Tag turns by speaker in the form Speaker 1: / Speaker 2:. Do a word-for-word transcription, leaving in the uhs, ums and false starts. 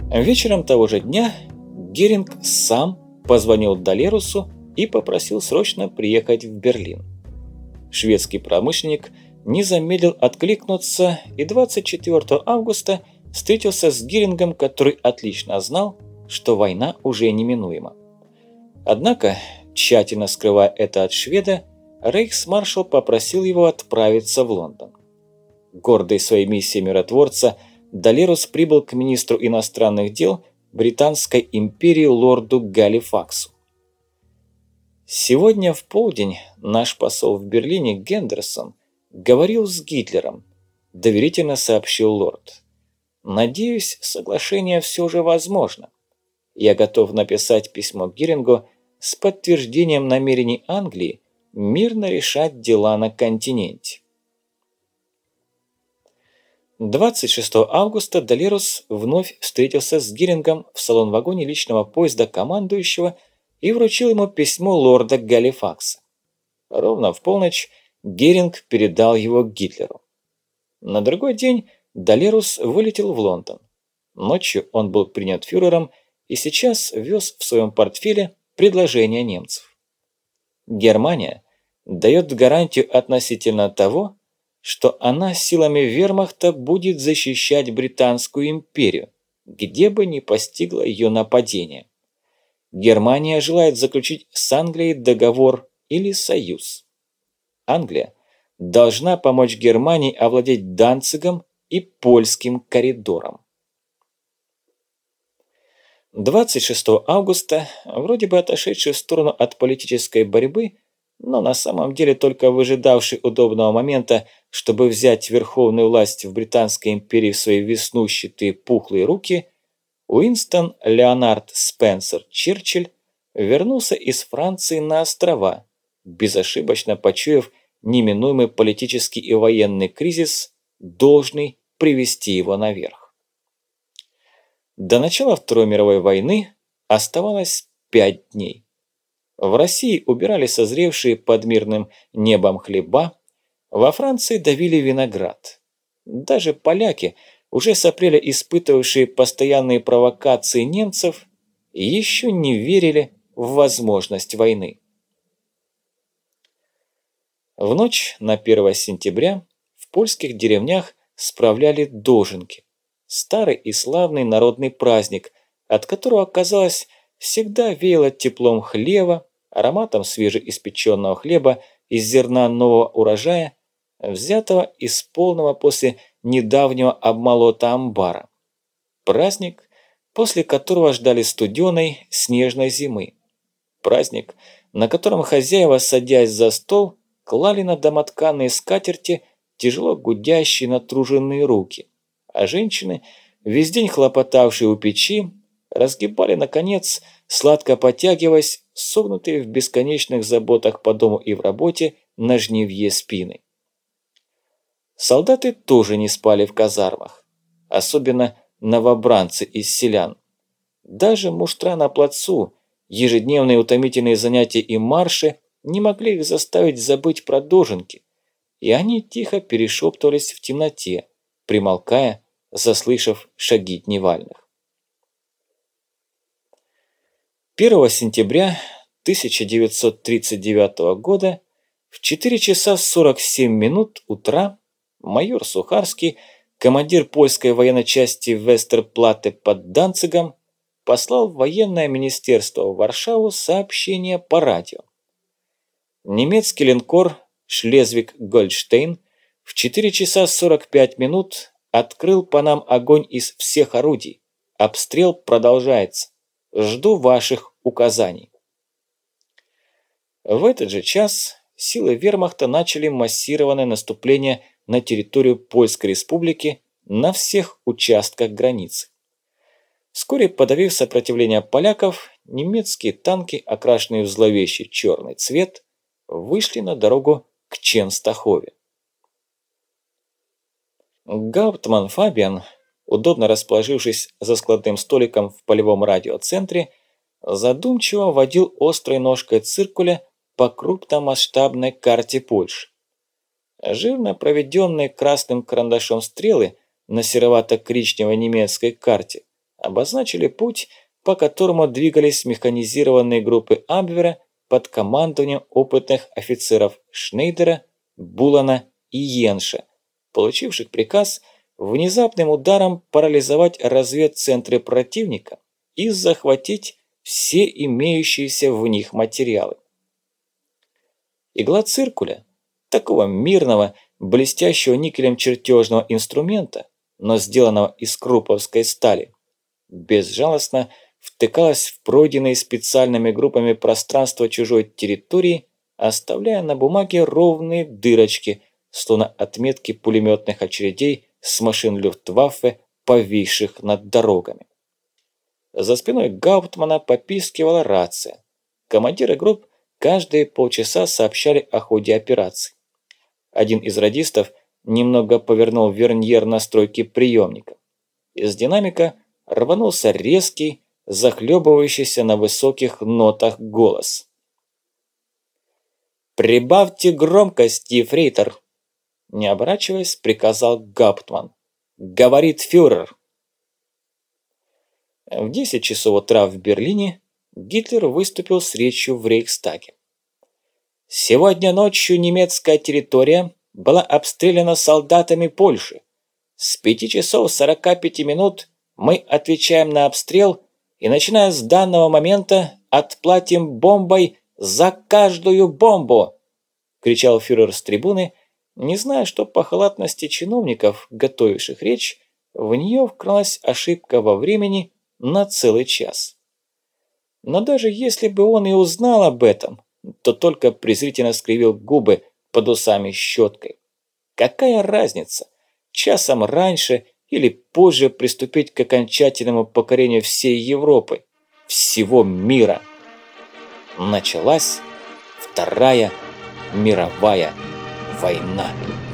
Speaker 1: Вечером того же дня Геринг сам позвонил Далерусу и попросил срочно приехать в Берлин. Шведский промышленник не замедлил откликнуться и двадцать четвёртого августа встретился с Герингом, который отлично знал, что война уже неминуема. Однако, тщательно скрывая это от шведа, рейхсмаршал попросил его отправиться в Лондон. Гордый своей миссией миротворца, Далерус прибыл к министру иностранных дел Британской империи лорду Галифаксу. «Сегодня в полдень наш посол в Берлине Гендерсон говорил с Гитлером», – доверительно сообщил лорд. «Надеюсь, соглашение все же возможно. Я готов написать письмо Герингу с подтверждением намерений Англии мирно решать дела на континенте». двадцать шестого августа Далерус вновь встретился с Герингом в салон-вагоне личного поезда командующего и вручил ему письмо лорда Галифакса. Ровно в полночь Геринг передал его Гитлеру. На другой день Далерус вылетел в Лондон. Ночью он был принят фюрером и сейчас вез в своем портфеле предложение немцев. Германия дает гарантию относительно того, что она силами вермахта будет защищать Британскую империю, где бы ни постигло ее нападение. Германия желает заключить с Англией договор или союз. Англия должна помочь Германии овладеть Данцигом и Польским коридором. двадцать шестого августа, вроде бы отошедший в сторону от политической борьбы, но на самом деле только выжидавший удобного момента, чтобы взять верховную власть в Британской империи в свои веснущатые пухлые руки, Уинстон Леонард Спенсер Черчилль вернулся из Франции на острова, безошибочно почуяв неминуемый политический и военный кризис, должный привести его наверх. До начала Второй мировой войны оставалось пять дней. В России убирали созревшие под мирным небом хлеба, во Франции давили виноград. Даже поляки, уже с апреля испытывавшие постоянные провокации немцев, еще не верили в возможность войны. В ночь на первое сентября в польских деревнях справляли дожинки, старый и славный народный праздник, от которого, казалось, всегда веяло теплом хлева, ароматом свежеиспеченного хлеба из зерна нового урожая, взятого из полного после недавнего обмолота амбара. Праздник, после которого ждали студеной снежной зимы. Праздник, на котором хозяева, садясь за стол, клали на домотканные скатерти тяжело гудящие натруженные руки, а женщины, весь день хлопотавшие у печи, разгибали, наконец, сладко потягиваясь, согнутые в бесконечных заботах по дому и в работе на жнивье спины. Солдаты тоже не спали в казармах, особенно новобранцы из селян. Даже муштра на плацу, ежедневные утомительные занятия и марши не могли их заставить забыть про дожинки, и они тихо перешептывались в темноте, примолкая, заслышав шаги дневальных. первого сентября тысяча девятьсот тридцать девятого года в четыре часа сорок семь минут утра майор Сухарский, командир польской военной части Вестерплатте под Данцигом, послал в военное министерство в Варшаву сообщение по радио. Немецкий линкор «Шлезвиг-Гольдштейн» в четыре часа сорок пять минут открыл по нам огонь из всех орудий. Обстрел продолжается. Жду ваших указаний. В этот же час силы вермахта начали массированное наступление на территорию Польской Республики на всех участках границы. Вскоре, подавив сопротивление поляков, немецкие танки, окрашенные в зловещий черный цвет, вышли на дорогу к Ченстахове. Гауптман Фабиан, удобно расположившись за складным столиком в полевом радиоцентре, задумчиво водил острой ножкой циркуля по крупномасштабной карте Польши. Жирно проведенные красным карандашом стрелы на серовато-коричневой немецкой карте обозначили путь, по которому двигались механизированные группы Абвера под командованием опытных офицеров Шнейдера, Булана и Йенша, получивших приказ внезапным ударом парализовать разведцентры противника и захватить все имеющиеся в них материалы. Игла циркуля, такого мирного, блестящего никелем чертежного инструмента, но сделанного из круповской стали, безжалостно втыкалась в пройденные специальными группами пространство чужой территории, оставляя на бумаге ровные дырочки, словно отметки пулеметных очередей с машин Люфтваффе, повисших над дорогами. За спиной Гауптмана попискивала рация. Командиры групп каждые полчаса сообщали о ходе операции. Один из радистов немного повернул верньер настройки приемника. Из динамика рванулся резкий, захлебывающийся на высоких нотах голос. «Прибавьте громкость, ефрейтор!» Не оборачиваясь, приказал Гауптман. «Говорит фюрер!» В десять часов утра в Берлине Гитлер выступил с речью в Рейхстаге. «Сегодня ночью немецкая территория была обстреляна солдатами Польши. С пяти часов сорока пяти минут мы отвечаем на обстрел и, начиная с данного момента, отплатим бомбой за каждую бомбу!» – кричал фюрер с трибуны, не зная, что по халатности чиновников, готовивших речь, в нее вкралась ошибка во времени на целый час. Но даже если бы он и узнал об этом, то только презрительно скривил губы под усами щеткой. Какая разница, часом раньше или позже приступить к окончательному покорению всей Европы, всего мира? Началась Вторая мировая война.